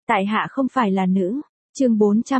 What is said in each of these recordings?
Tại hạ không phải là nữ. Chương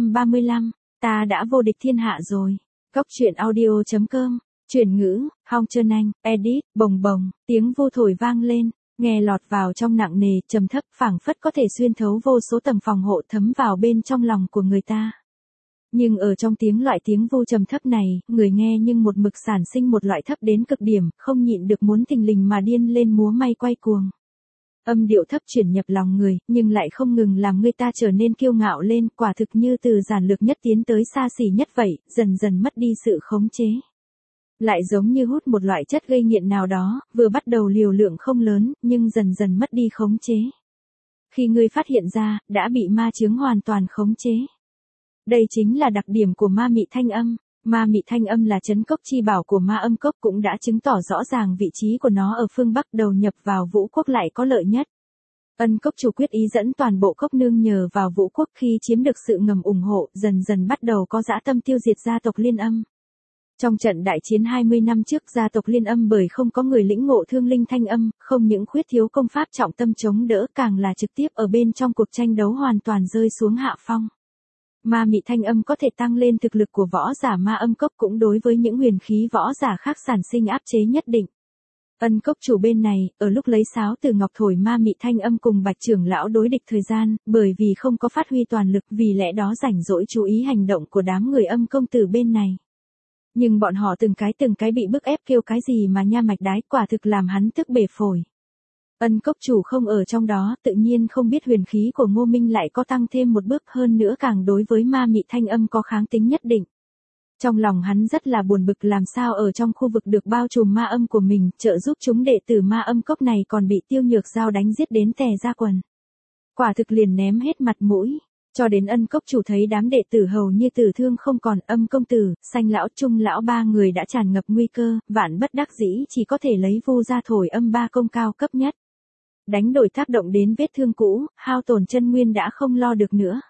435, ta đã vô địch thiên hạ rồi. Góc truyện audio.com, chuyển ngữ, Hong Trân Anh, edit, bồng bồng, tiếng vô thổi vang lên, nghe lọt vào trong nặng nề, trầm thấp, phảng phất có thể xuyên thấu vô số tầng phòng hộ thấm vào bên trong lòng của người ta. Nhưng ở trong loại tiếng vô trầm thấp này, người nghe nhưng một mực sản sinh một loại thấp đến cực điểm, không nhịn được muốn thình lình mà điên lên múa may quay cuồng. Âm điệu thấp chuyển nhập lòng người, nhưng lại không ngừng làm người ta trở nên kiêu ngạo lên, quả thực như từ giản lược nhất tiến tới xa xỉ nhất vậy, dần dần mất đi sự khống chế. Lại giống như hút một loại chất gây nghiện nào đó, vừa bắt đầu liều lượng không lớn, nhưng dần dần mất đi khống chế. Khi ngươi phát hiện ra, đã bị ma chướng hoàn toàn khống chế. Đây chính là đặc điểm của ma mị thanh âm. Ma mị thanh âm là trấn cốc chi bảo của ma âm cốc, cũng đã chứng tỏ rõ ràng vị trí của nó ở phương Bắc, đầu nhập vào Vũ Quốc lại có lợi nhất. Ân cốc chủ quyết ý dẫn toàn bộ cốc nương nhờ vào Vũ Quốc, khi chiếm được sự ngầm ủng hộ, dần dần bắt đầu có dã tâm tiêu diệt gia tộc Liên Âm. Trong trận đại chiến 20 năm trước, gia tộc Liên Âm bởi không có người lĩnh ngộ thương linh thanh âm, không những khuyết thiếu công pháp trọng tâm chống đỡ, càng là trực tiếp ở bên trong cuộc tranh đấu hoàn toàn rơi xuống hạ phong. Ma mị thanh âm có thể tăng lên thực lực của võ giả ma âm cốc, cũng đối với những huyền khí võ giả khác sản sinh áp chế nhất định. Ân cốc chủ bên này, ở lúc lấy sáo từ ngọc thổi ma mị thanh âm cùng Bạch trưởng lão đối địch thời gian, bởi vì không có phát huy toàn lực, vì lẽ đó rảnh rỗi chú ý hành động của đám người âm công tử bên này. Nhưng bọn họ từng cái bị bức ép kêu cái gì mà nha mạch đái, quả thực làm hắn tức bể phổi. Ân cốc chủ không ở trong đó, tự nhiên không biết huyền khí của Ngô Minh lại có tăng thêm một bước, hơn nữa càng đối với ma mị thanh âm có kháng tính nhất định. Trong lòng hắn rất là buồn bực, làm sao ở trong khu vực được bao trùm ma âm của mình, trợ giúp chúng đệ tử ma âm cốc này còn bị Tiêu Nhược Giao đánh giết đến tè ra quần. Quả thực liền ném hết mặt mũi. Cho đến Ân cốc chủ thấy đám đệ tử hầu như tử thương không còn, Âm công tử, Xanh lão, Trung lão ba người đã tràn ngập nguy cơ, vạn bất đắc dĩ chỉ có thể lấy vu ra thổi âm ba công cao cấp nhất. Đánh đổi tác động đến vết thương cũ, hao tổn chân nguyên đã không lo được nữa.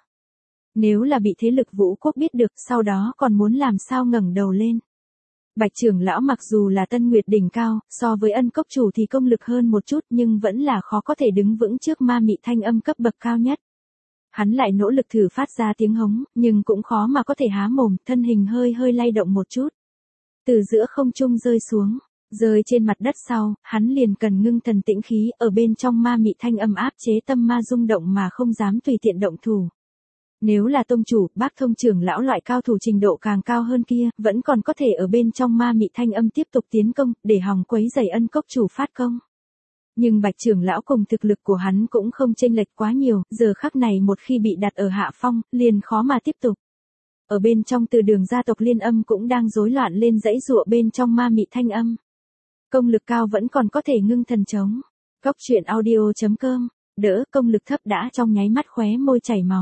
Nếu là bị thế lực Vũ Quốc biết được, sau đó còn muốn làm sao ngẩng đầu lên. Bạch trưởng lão mặc dù là Tân Nguyệt đỉnh cao, so với Ân cốc chủ thì công lực hơn một chút, nhưng vẫn là khó có thể đứng vững trước ma mị thanh âm cấp bậc cao nhất. Hắn lại nỗ lực thử phát ra tiếng hống, nhưng cũng khó mà có thể há mồm, thân hình hơi lay động một chút. Từ giữa không trung rơi xuống. Rơi trên mặt đất sau, hắn liền cần ngưng thần tĩnh khí, ở bên trong ma mị thanh âm áp chế tâm ma rung động mà không dám tùy tiện động thủ. Nếu là tông chủ, Bác Thông trưởng lão loại cao thủ trình độ càng cao hơn kia, vẫn còn có thể ở bên trong ma mị thanh âm tiếp tục tiến công, để hòng quấy rầy Ân cốc chủ phát công. Nhưng Bạch trưởng lão cùng thực lực của hắn cũng không chênh lệch quá nhiều, giờ khắc này một khi bị đặt ở hạ phong, liền khó mà tiếp tục. Ở bên trong từ đường gia tộc Liên Âm cũng đang rối loạn lên dãy giụa bên trong ma mị thanh âm. Công lực cao vẫn còn có thể ngưng thần chống. Góc truyện audio.com, đỡ, công lực thấp đã trong nháy mắt khóe môi chảy máu.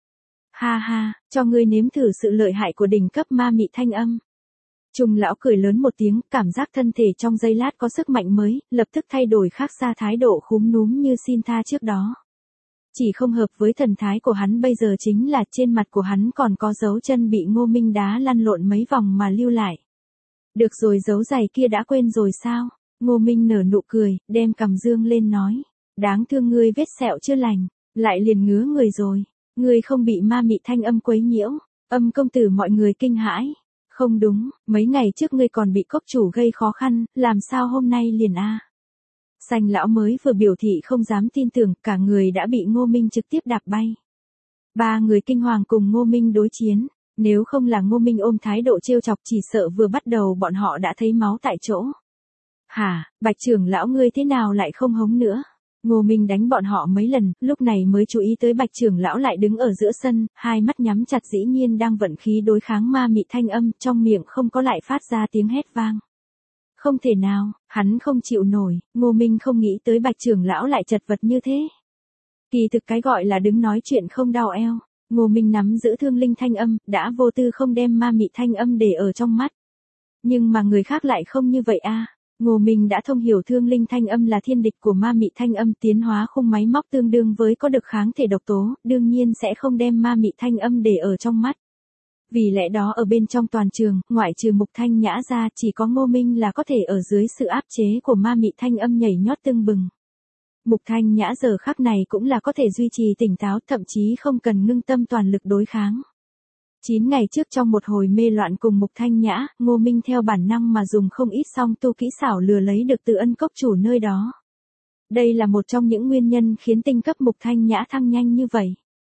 Ha ha, cho ngươi nếm thử sự lợi hại của đỉnh cấp ma mị thanh âm. Trung lão cười lớn một tiếng, cảm giác thân thể trong giây lát có sức mạnh mới, lập tức thay đổi khác xa thái độ khúm núm như xin tha trước đó. Chỉ không hợp với thần thái của hắn bây giờ chính là trên mặt của hắn còn có dấu chân bị Ngô Minh đá lăn lộn mấy vòng mà lưu lại. Được rồi, dấu giày kia đã quên rồi sao? Ngô Minh nở nụ cười, đem cằm dương lên nói. Đáng thương ngươi vết sẹo chưa lành, lại liền ngứa người rồi. Ngươi không bị ma mị thanh âm quấy nhiễu. Âm công tử mọi người kinh hãi. Không đúng, mấy ngày trước ngươi còn bị cốc chủ gây khó khăn, làm sao hôm nay liền a? Xanh lão mới vừa biểu thị không dám tin tưởng, cả người đã bị Ngô Minh trực tiếp đạp bay. Ba người kinh hoàng cùng Ngô Minh đối chiến. Nếu không là Ngô Minh ôm thái độ trêu chọc, chỉ sợ vừa bắt đầu bọn họ đã thấy máu tại chỗ. Hả, Bạch trưởng lão ngươi thế nào lại không hống nữa? Ngô Minh đánh bọn họ mấy lần, lúc này mới chú ý tới Bạch trưởng lão lại đứng ở giữa sân, hai mắt nhắm chặt, dĩ nhiên đang vận khí đối kháng ma mị thanh âm, trong miệng không có lại phát ra tiếng hét vang. Không thể nào, hắn không chịu nổi, Ngô Minh không nghĩ tới Bạch trưởng lão lại chật vật như thế. Kỳ thực cái gọi là đứng nói chuyện không đau eo. Ngô Minh nắm giữ thương linh thanh âm, đã vô tư không đem ma mị thanh âm để ở trong mắt. Nhưng mà người khác lại không như vậy a. Ngô Minh đã thông hiểu thương linh thanh âm là thiên địch của ma mị thanh âm, tiến hóa khung máy móc tương đương với có được kháng thể độc tố, đương nhiên sẽ không đem ma mị thanh âm để ở trong mắt. Vì lẽ đó ở bên trong toàn trường, ngoại trừ Mục Thanh Nhã ra, chỉ có Ngô Minh là có thể ở dưới sự áp chế của ma mị thanh âm nhảy nhót tưng bừng. Mục Thanh Nhã giờ khắc này cũng là có thể duy trì tỉnh táo, thậm chí không cần ngưng tâm toàn lực đối kháng. 9 ngày trước trong một hồi mê loạn cùng Mục Thanh Nhã, Ngô Minh theo bản năng mà dùng không ít song tu kỹ xảo lừa lấy được từ Ân Cốc chủ nơi đó. Đây là một trong những nguyên nhân khiến tinh cấp Mục Thanh Nhã thăng nhanh như vậy.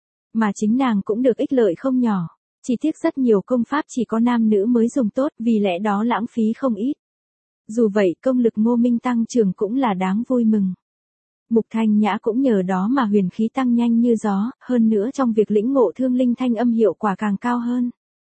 Mà chính nàng cũng được ích lợi không nhỏ. Chỉ tiếc rất nhiều công pháp chỉ có nam nữ mới dùng tốt, vì lẽ đó lãng phí không ít. Dù vậy công lực Ngô Minh tăng trưởng cũng là đáng vui mừng. Mục Thanh Nhã cũng nhờ đó mà huyền khí tăng nhanh như gió, hơn nữa trong việc lĩnh ngộ thương linh thanh âm hiệu quả càng cao hơn.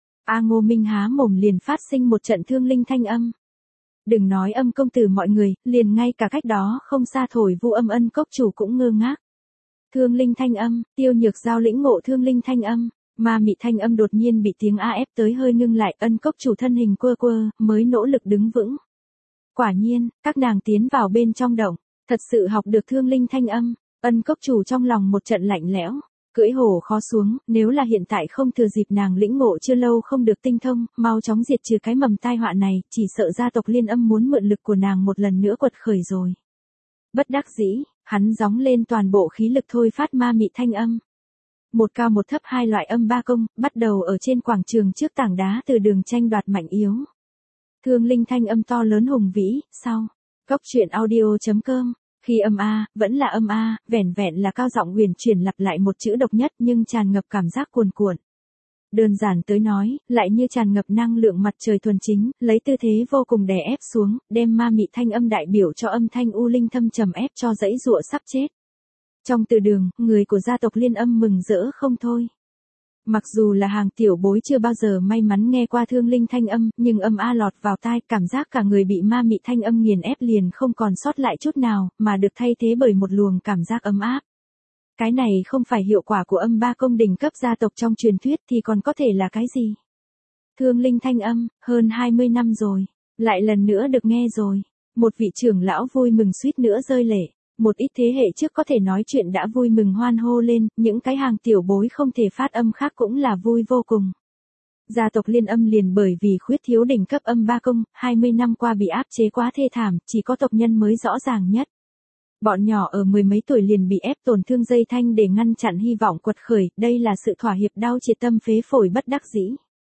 Ngô Minh há mồm liền phát sinh một trận thương linh thanh âm. Đừng nói Âm công tử mọi người, liền ngay cả cách đó không xa thổi vu âm Ân Cốc chủ cũng ngơ ngác. Thương linh thanh âm, Tiêu Nhược Giao lĩnh ngộ thương linh thanh âm, ma mị thanh âm đột nhiên bị tiếng ép tới hơi ngưng lại, Ân Cốc chủ thân hình quơ quơ, mới nỗ lực đứng vững. Quả nhiên, các nàng tiến vào bên trong động, thật sự học được thương linh thanh âm, Ân Cốc chủ trong lòng một trận lạnh lẽo, cưỡi hổ khó xuống, nếu là hiện tại không thừa dịp nàng lĩnh ngộ chưa lâu không được tinh thông, mau chóng diệt trừ cái mầm tai họa này, chỉ sợ gia tộc Liên Âm muốn mượn lực của nàng một lần nữa quật khởi rồi. Bất đắc dĩ, hắn gióng lên toàn bộ khí lực thôi phát ma mị thanh âm. Một cao một thấp hai loại âm ba công, bắt đầu ở trên quảng trường trước tảng đá từ đường tranh đoạt mạnh yếu. Thương linh thanh âm to lớn hùng vĩ, sau. Góc truyện audio.com, khi âm A, vẫn là âm A, vẻn vẹn là cao giọng huyền chuyển lặp lại một chữ độc nhất nhưng tràn ngập cảm giác cuồn cuộn. Đơn giản tới nói, lại như tràn ngập năng lượng mặt trời thuần chính, lấy tư thế vô cùng đè ép xuống, đem ma mị thanh âm đại biểu cho âm thanh u linh thâm trầm ép cho dãy giụa sắp chết. Trong từ đường, người của gia tộc Liên Âm mừng rỡ không thôi. Mặc dù là hàng tiểu bối chưa bao giờ may mắn nghe qua thương linh thanh âm, nhưng âm A lọt vào tai, cảm giác cả người bị ma mị thanh âm nghiền ép liền không còn sót lại chút nào, mà được thay thế bởi một luồng cảm giác ấm áp. Cái này không phải hiệu quả của âm ba công đỉnh cấp gia tộc trong truyền thuyết thì còn có thể là cái gì? Thương linh thanh âm, hơn 20 năm rồi, lại lần nữa được nghe rồi. Một vị trưởng lão vui mừng suýt nữa rơi lệ. Một ít thế hệ trước có thể nói chuyện đã vui mừng hoan hô lên, những cái hàng tiểu bối không thể phát âm khác cũng là vui vô cùng. Gia tộc Liên Âm liền bởi vì khuyết thiếu đỉnh cấp âm ba công, 20 năm qua bị áp chế quá thê thảm, chỉ có tộc nhân mới rõ ràng nhất. Bọn nhỏ ở mười mấy tuổi liền bị ép tổn thương dây thanh để ngăn chặn hy vọng quật khởi, đây là sự thỏa hiệp đau triệt tâm phế phổi bất đắc dĩ.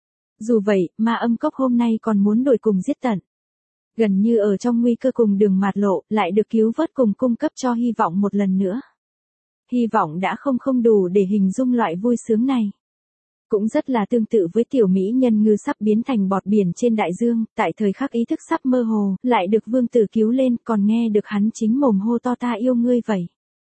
Dù vậy, ma âm cốc hôm nay còn muốn đuổi cùng giết tận. Gần như ở trong nguy cơ cùng đường mạt lộ, lại được cứu vớt cùng cung cấp cho hy vọng một lần nữa. Hy vọng đã không đủ để hình dung loại vui sướng này. Cũng rất là tương tự với tiểu mỹ nhân ngư sắp biến thành bọt biển trên đại dương, tại thời khắc ý thức sắp mơ hồ, lại được vương tử cứu lên, còn nghe được hắn chính mồm hô to ta yêu ngươi vậy.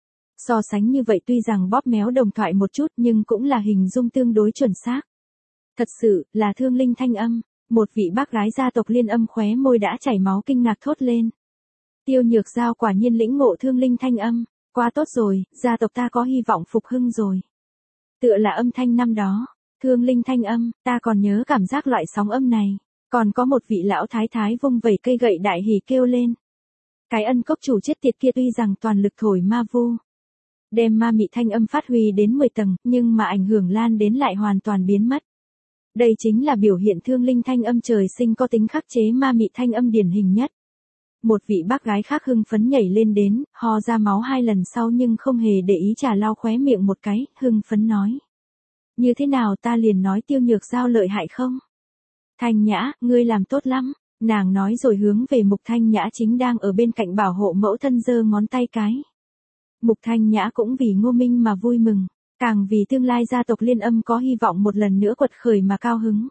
So sánh như vậy tuy rằng bóp méo đồng thoại một chút nhưng cũng là hình dung tương đối chuẩn xác. Thật sự, là thương linh thanh âm. Một vị bác gái gia tộc Liên Âm khóe môi đã chảy máu kinh ngạc thốt lên. Tiêu Nhược Giao quả nhiên lĩnh ngộ thương linh thanh âm, quá tốt rồi, gia tộc ta có hy vọng phục hưng rồi. Tựa là âm thanh năm đó, thương linh thanh âm, ta còn nhớ cảm giác loại sóng âm này, còn có một vị lão thái thái vung vẩy cây gậy đại hỉ kêu lên. Cái Ân Cốc chủ chết tiệt kia tuy rằng toàn lực thổi ma vu, đem ma mị thanh âm phát huy đến 10 tầng, nhưng mà ảnh hưởng lan đến lại hoàn toàn biến mất. Đây chính là biểu hiện thương linh thanh âm trời sinh có tính khắc chế ma mị thanh âm điển hình nhất. Một vị bác gái khác hưng phấn nhảy lên đến, ho ra máu 2 lần sau nhưng không hề để ý trà lau khóe miệng một cái, hưng phấn nói. Như thế nào ta liền nói Tiêu Nhược Giao lợi hại không? Thanh Nhã, ngươi làm tốt lắm, nàng nói rồi hướng về Mục Thanh Nhã chính đang ở bên cạnh bảo hộ mẫu thân giơ ngón tay cái. Mục Thanh Nhã cũng vì Ngô Minh mà vui mừng. Càng vì tương lai gia tộc Liên Âm có hy vọng một lần nữa quật khởi mà cao hứng.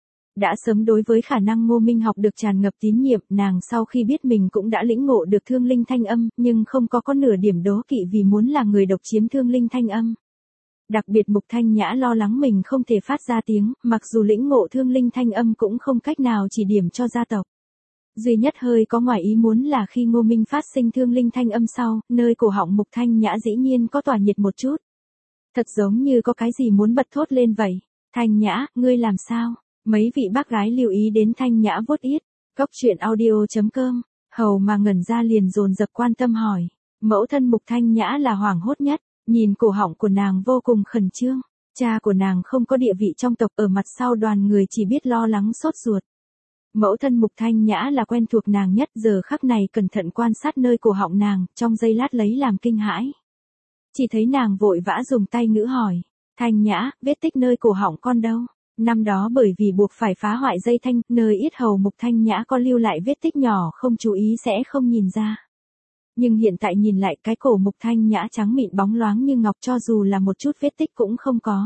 Đã sớm đối với khả năng Ngô Minh học được tràn ngập tín nhiệm, nàng sau khi biết mình cũng đã lĩnh ngộ được thương linh thanh âm, nhưng không có nửa điểm đố kỵ vì muốn là người độc chiếm thương linh thanh âm. Đặc biệt Mục Thanh Nhã lo lắng mình không thể phát ra tiếng, mặc dù lĩnh ngộ thương linh thanh âm cũng không cách nào chỉ điểm cho gia tộc. Duy nhất hơi có ngoài ý muốn là khi Ngô Minh phát sinh thương linh thanh âm sau, nơi cổ họng Mục Thanh Nhã dĩ nhiên có tỏa nhiệt một chút. Thật giống như có cái gì muốn bật thốt lên vậy. Thanh Nhã, ngươi làm sao? Mấy vị bác gái lưu ý đến Thanh Nhã vuốt yết. Góc truyện audio.com. Hầu mà ngẩn ra liền dồn dập quan tâm hỏi. Mẫu thân Mục Thanh Nhã là hoảng hốt nhất. Nhìn cổ họng của nàng vô cùng khẩn trương. Cha của nàng không có địa vị trong tộc, ở mặt sau đoàn người chỉ biết lo lắng sốt ruột. Mẫu thân Mục Thanh Nhã là quen thuộc nàng nhất, giờ khắc này cẩn thận quan sát nơi cổ họng nàng, trong giây lát lấy làm kinh hãi. Chỉ thấy nàng vội vã dùng tay ngữ hỏi, Thanh Nhã, vết tích nơi cổ họng con đâu? Năm đó bởi vì buộc phải phá hoại dây thanh, nơi yết hầu Mục Thanh Nhã có lưu lại vết tích nhỏ, không chú ý sẽ không nhìn ra. Nhưng hiện tại nhìn lại cái cổ Mục Thanh Nhã trắng mịn bóng loáng như ngọc, cho dù là một chút vết tích cũng không có.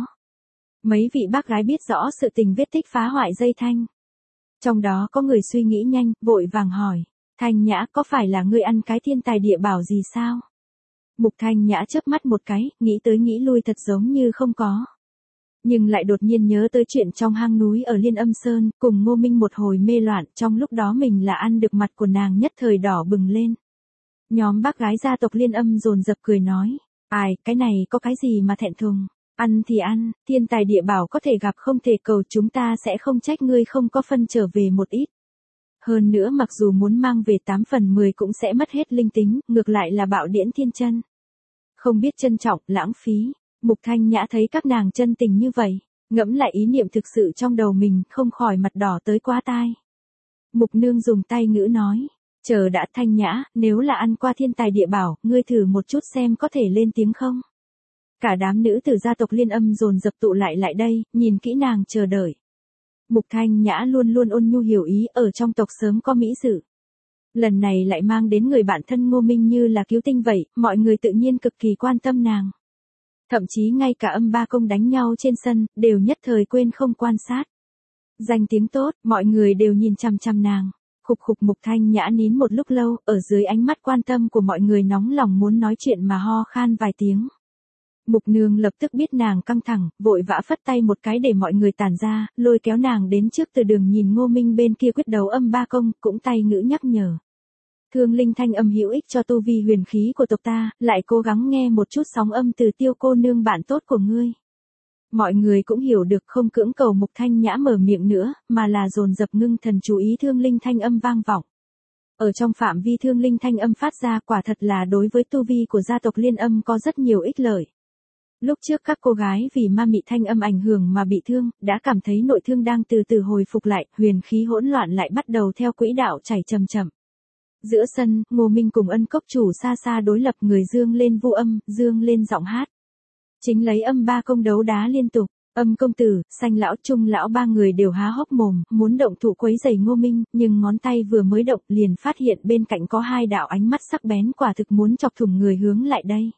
Mấy vị bác gái biết rõ sự tình vết tích phá hoại dây thanh. Trong đó có người suy nghĩ nhanh, vội vàng hỏi, Thanh Nhã, có phải là ngươi ăn cái thiên tài địa bảo gì sao? Mục Thanh Nhã chớp mắt một cái, nghĩ tới nghĩ lui thật giống như không có. Nhưng lại đột nhiên nhớ tới chuyện trong hang núi ở Liên Âm Sơn, cùng Ngô Minh một hồi mê loạn, trong lúc đó mình là ăn được, mặt của nàng nhất thời đỏ bừng lên. Nhóm bác gái gia tộc Liên Âm dồn dập cười nói, ai, cái này có cái gì mà thẹn thùng, ăn thì ăn, thiên tài địa bảo có thể gặp không thể cầu, chúng ta sẽ không trách ngươi không có phân trở về một ít. Hơn nữa mặc dù muốn mang về 8 phần 10 cũng sẽ mất hết linh tính, ngược lại là bạo điển thiên chân. Không biết trân trọng, lãng phí. Mục Thanh Nhã thấy các nàng chân tình như vậy, ngẫm lại ý niệm thực sự trong đầu mình, không khỏi mặt đỏ tới quá tai. Mục nương dùng tay ngữ nói, chờ đã Thanh Nhã, nếu là ăn qua thiên tài địa bảo, ngươi thử một chút xem có thể lên tiếng không? Cả đám nữ từ gia tộc Liên Âm dồn dập tụ lại đây, nhìn kỹ nàng chờ đợi. Mục Thanh Nhã luôn luôn ôn nhu hiểu ý, ở trong tộc sớm có mỹ dự. Lần này lại mang đến người bạn thân Ngô Minh như là cứu tinh vậy, mọi người tự nhiên cực kỳ quan tâm nàng. Thậm chí ngay cả Âm Ba Công đánh nhau trên sân, đều nhất thời quên không quan sát. Danh tiếng tốt, mọi người đều nhìn chằm chằm nàng. Khục khục, Mục Thanh Nhã nín một lúc lâu, ở dưới ánh mắt quan tâm của mọi người nóng lòng muốn nói chuyện mà ho khan vài tiếng. Mục nương lập tức biết nàng căng thẳng, vội vã phất tay một cái để mọi người tản ra, lôi kéo nàng đến trước từ đường nhìn Ngô Minh bên kia quyết đấu Âm Ba Công, cũng tay ngữ nhắc nhở. Thương linh thanh âm hữu ích cho tu vi huyền khí của tộc ta, lại cố gắng nghe một chút sóng âm từ Tiêu cô nương bạn tốt của ngươi. Mọi người cũng hiểu được, không cưỡng cầu Mục Thanh Nhã mở miệng nữa, mà là dồn dập ngưng thần chú ý thương linh thanh âm vang vọng. Ở trong phạm vi thương linh thanh âm phát ra, quả thật là đối với tu vi của gia tộc Liên Âm có rất nhiều ích lợi. Lúc trước các cô gái vì ma mị thanh âm ảnh hưởng mà bị thương, đã cảm thấy nội thương đang từ từ hồi phục lại, huyền khí hỗn loạn lại bắt đầu theo quỹ đạo chảy chậm chậm. Giữa sân, Ngô Minh cùng Ân Cốc Chủ xa xa đối lập, người dương lên vu âm, dương lên giọng hát. Chính lấy Âm Ba Công đấu đá liên tục, Âm công tử, Xanh lão, Trung lão ba người đều há hốc mồm, muốn động thủ quấy rầy Ngô Minh, nhưng ngón tay vừa mới động liền phát hiện bên cạnh có hai đạo ánh mắt sắc bén, quả thực muốn chọc thủng người hướng lại đây.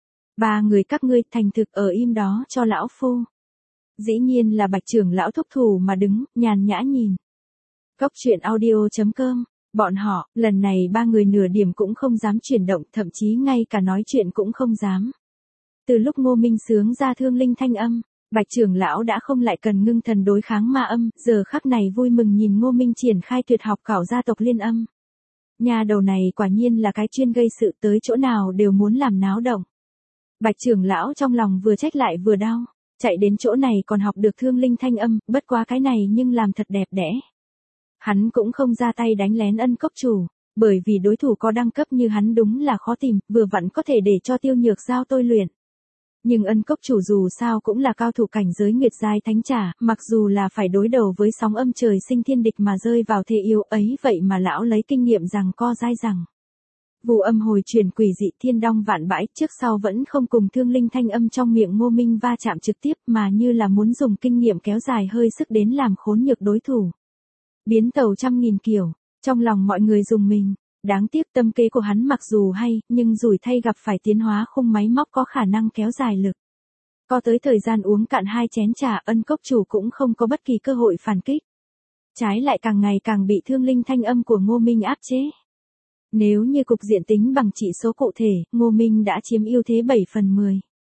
Ba người các ngươi thành thực ở im đó cho lão phu. Dĩ nhiên là Bạch trưởng lão thúc thủ mà đứng, nhàn nhã nhìn. Cốc truyện audio.com. Bọn họ, lần này ba người nửa điểm cũng không dám chuyển động, thậm chí ngay cả nói chuyện cũng không dám. Từ lúc Ngô Minh sướng ra thương linh thanh âm, Bạch trưởng lão đã không lại cần ngưng thần đối kháng ma âm, giờ khắc này vui mừng nhìn Ngô Minh triển khai tuyệt học cảo gia tộc Liên Âm. Nhà đầu này quả nhiên là cái chuyên gây sự, tới chỗ nào đều muốn làm náo động. Bạch trưởng lão trong lòng vừa trách lại vừa đau, chạy đến chỗ này còn học được thương linh thanh âm, bất quá cái này nhưng làm thật đẹp đẽ. Hắn cũng không ra tay đánh lén Ân Cốc Chủ, bởi vì đối thủ có đẳng cấp như hắn đúng là khó tìm, vừa vặn có thể để cho Tiêu Nhược Giao tôi luyện. Nhưng Ân Cốc Chủ dù sao cũng là cao thủ cảnh giới Nguyệt giai thánh trả, mặc dù là phải đối đầu với sóng âm trời sinh thiên địch mà rơi vào thế yếu ấy, vậy mà lão lấy kinh nghiệm rằng co dai rằng. Vu âm hồi truyền quỷ dị thiên đong vạn bãi, trước sau vẫn không cùng thương linh thanh âm trong miệng Ngô Minh va chạm trực tiếp, mà như là muốn dùng kinh nghiệm kéo dài hơi sức đến làm khốn nhược đối thủ. Biến tàu trăm nghìn kiểu, trong lòng mọi người dùng mình, đáng tiếc tâm kế của hắn mặc dù hay, nhưng rủi thay gặp phải tiến hóa khung máy móc có khả năng kéo dài lực. Có tới thời gian uống cạn 2 chén trà, Ân Cốc Chủ cũng không có bất kỳ cơ hội phản kích. Trái lại càng ngày càng bị thương linh thanh âm của Ngô Minh áp chế. Nếu như cục diện tính bằng chỉ số cụ thể, Ngô Minh đã chiếm ưu thế 7 phần 10.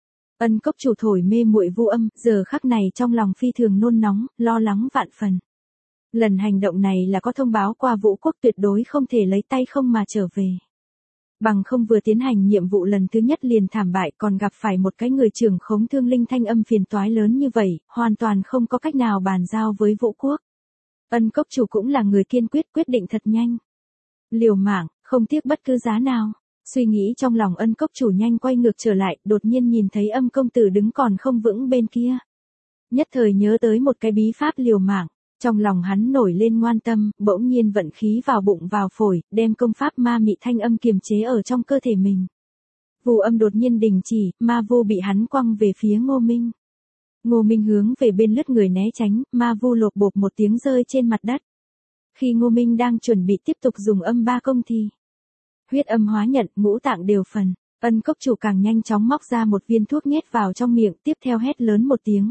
Ân Cốc Chủ thổi mê muội vu âm, giờ khắc này trong lòng phi thường nôn nóng, lo lắng vạn phần. Lần hành động này là có thông báo qua Vũ Quốc, tuyệt đối không thể lấy tay không mà trở về. Bằng không vừa tiến hành nhiệm vụ lần thứ nhất liền thảm bại, còn gặp phải một cái người trưởng khống thương linh thanh âm phiền toái lớn như vậy, hoàn toàn không có cách nào bàn giao với Vũ Quốc. Ân Cốc Chủ cũng là người kiên quyết, quyết định thật nhanh. Liều mạng, không tiếc bất cứ giá nào. Suy nghĩ trong lòng Ân Cốc Chủ nhanh quay ngược trở lại, đột nhiên nhìn thấy Âm công tử đứng còn không vững bên kia. Nhất thời nhớ tới một cái bí pháp liều mạng. Trong lòng hắn nổi lên ngoan tâm, bỗng nhiên vận khí vào bụng vào phổi, đem công pháp ma mị thanh âm kiềm chế ở trong cơ thể mình. Vu âm đột nhiên đình chỉ, ma vu bị hắn quăng về phía Ngô Minh. Ngô Minh hướng về bên lướt người né tránh, ma vu lộp bộp một tiếng rơi trên mặt đất. Khi Ngô Minh đang chuẩn bị tiếp tục dùng âm ba công thì huyết âm hóa nhận, ngũ tạng đều phần, Ân cốc chủ càng nhanh chóng móc ra một viên thuốc nhét vào trong miệng, tiếp theo hét lớn một tiếng.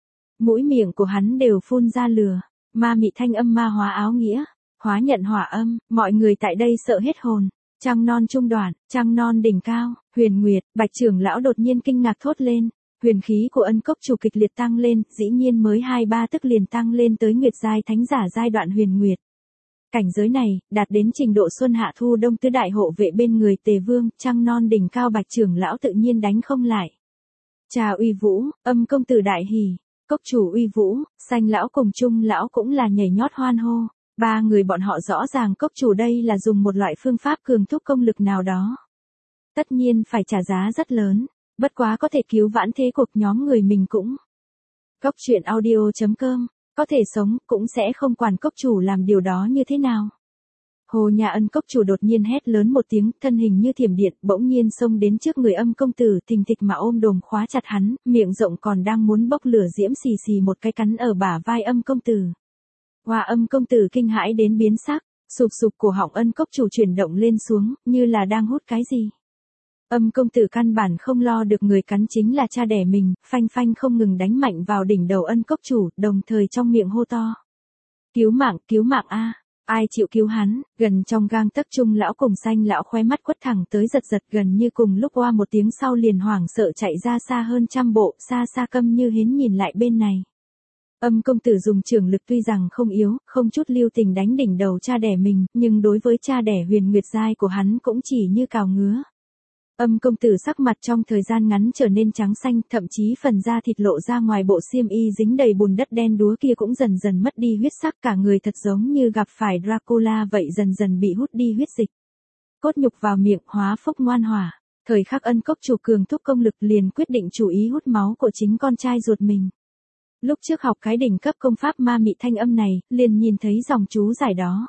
Mũi miệng của hắn đều phun ra lửa, ma mị thanh âm ma hóa áo nghĩa, hóa nhận hỏa âm, mọi người tại đây sợ hết hồn. Trăng non trung đoạn, trăng non đỉnh cao, Huyền Nguyệt, Bạch trưởng lão đột nhiên kinh ngạc thốt lên. Huyền khí của Ân cốc chủ kịch liệt tăng lên, dĩ nhiên mới 2-3 tức liền tăng lên tới Nguyệt giai thánh giả giai đoạn Huyền Nguyệt. Cảnh giới này, đạt đến trình độ xuân hạ thu đông tứ đại hộ vệ bên người Tề Vương, trăng non đỉnh cao Bạch trưởng lão tự nhiên đánh không lại. Trà uy vũ, Âm công tử đại hỉ, cốc chủ uy vũ, Xanh lão cùng Trung lão cũng là nhảy nhót hoan hô. Ba người bọn họ rõ ràng cốc chủ đây là dùng một loại phương pháp cường thúc công lực nào đó. Tất nhiên phải trả giá rất lớn, bất quá có thể cứu vãn thế cuộc nhóm người mình cũng. Cốc truyện audio.com, có thể sống, cũng sẽ không quản cốc chủ làm điều đó như thế nào. Hồ Nhà Ân cốc chủ đột nhiên hét lớn một tiếng, thân hình như thiểm điện, bỗng nhiên xông đến trước người Âm công tử, thình thịch mà ôm đồm khóa chặt hắn, miệng rộng còn đang muốn bốc lửa diễm xì xì một cái cắn ở bả vai Âm công tử. Hoa Âm công tử kinh hãi đến biến sắc, sụp sụp cổ họng Ân cốc chủ chuyển động lên xuống, như là đang hút cái gì. Âm công tử căn bản không lo được người cắn chính là cha đẻ mình, phanh phanh không ngừng đánh mạnh vào đỉnh đầu Ân cốc chủ, đồng thời trong miệng hô to. Cứu mạng a, ai chịu cứu hắn, gần trong gang tấc Trung lão cùng Xanh lão khóe mắt quất thẳng tới giật giật, gần như cùng lúc oa một tiếng sau liền hoảng sợ chạy ra xa hơn 100 bộ, xa xa câm như hến nhìn lại bên này. Âm công tử dùng trường lực tuy rằng không yếu, không chút lưu tình đánh đỉnh đầu cha đẻ mình, nhưng đối với cha đẻ Huyền Nguyệt giai của hắn cũng chỉ như cào ngứa. Âm công tử sắc mặt trong thời gian ngắn trở nên trắng xanh, thậm chí phần da thịt lộ ra ngoài bộ xiêm y dính đầy bùn đất đen đúa kia cũng dần dần mất đi huyết sắc, cả người thật giống như gặp phải Dracula vậy, dần dần bị hút đi huyết dịch. Cốt nhục vào miệng, hóa phốc ngoan hỏa. Thời khắc Ân cốc chủ cường thúc công lực liền quyết định chủ ý hút máu của chính con trai ruột mình. Lúc trước học cái đỉnh cấp công pháp ma mị thanh âm này, liền nhìn thấy dòng chú giải đó.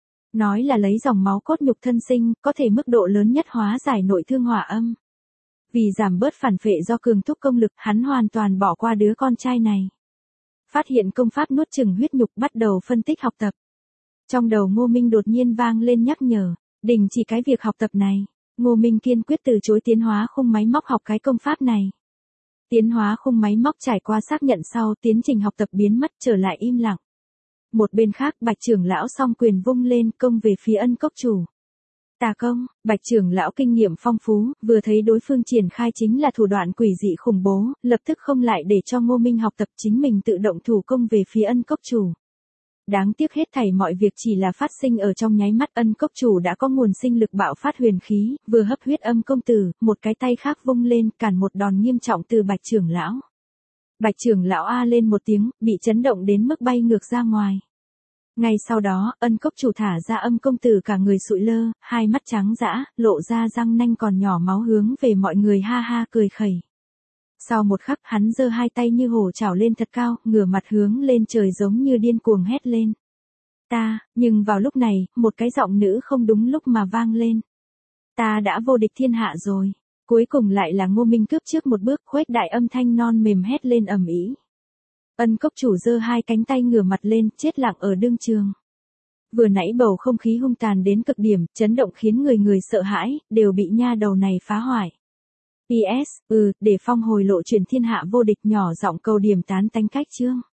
Nói là lấy dòng máu cốt nhục thân sinh, có thể mức độ lớn nhất hóa giải nội thương hỏa âm. Vì giảm bớt phản phệ do cường thúc công lực, hắn hoàn toàn bỏ qua đứa con trai này. Phát hiện công pháp nuốt chửng huyết nhục, bắt đầu phân tích học tập. Trong đầu Ngô Minh đột nhiên vang lên nhắc nhở, đình chỉ cái việc học tập này. Ngô Minh kiên quyết từ chối tiến hóa khung máy móc học cái công pháp này. Tiến hóa khung máy móc trải qua xác nhận sau, tiến trình học tập biến mất, trở lại im lặng. Một bên khác, Bạch trưởng lão song quyền vung lên, công về phía Ân cốc chủ. Tà công, Bạch trưởng lão kinh nghiệm phong phú, vừa thấy đối phương triển khai chính là thủ đoạn quỷ dị khủng bố, lập tức không lại để cho Ngô Minh học tập, chính mình tự động thủ công về phía Ân cốc chủ. Đáng tiếc hết thảy mọi việc chỉ là phát sinh ở trong nháy mắt, Ân cốc chủ đã có nguồn sinh lực bạo phát huyền khí, vừa hấp huyết Âm công tử, một cái tay khác vung lên, cản một đòn nghiêm trọng từ Bạch trưởng lão. Bạch trưởng lão a lên một tiếng, bị chấn động đến mức bay ngược ra ngoài. Ngay sau đó, Ân cốc chủ thả ra Âm công tử cả người sụi lơ, hai mắt trắng dã, lộ ra răng nanh còn nhỏ máu hướng về mọi người ha ha cười khẩy. Sau một khắc, hắn giơ hai tay như hổ trảo lên thật cao, ngửa mặt hướng lên trời giống như điên cuồng hét lên. Nhưng vào lúc này, một cái giọng nữ không đúng lúc mà vang lên. Ta đã vô địch thiên hạ rồi. Cuối cùng lại là Ngô Minh cướp trước một bước, khuếch đại âm thanh non mềm hét lên ầm ĩ. Ân cốc chủ giơ hai cánh tay ngửa mặt lên, chết lặng ở đương trường. Vừa nãy bầu không khí hung tàn đến cực điểm, chấn động khiến người người sợ hãi, đều bị nha đầu này phá hoại. PS, để phong hồi lộ truyền thiên hạ vô địch, nhỏ giọng cầu điểm tán tánh cách chương.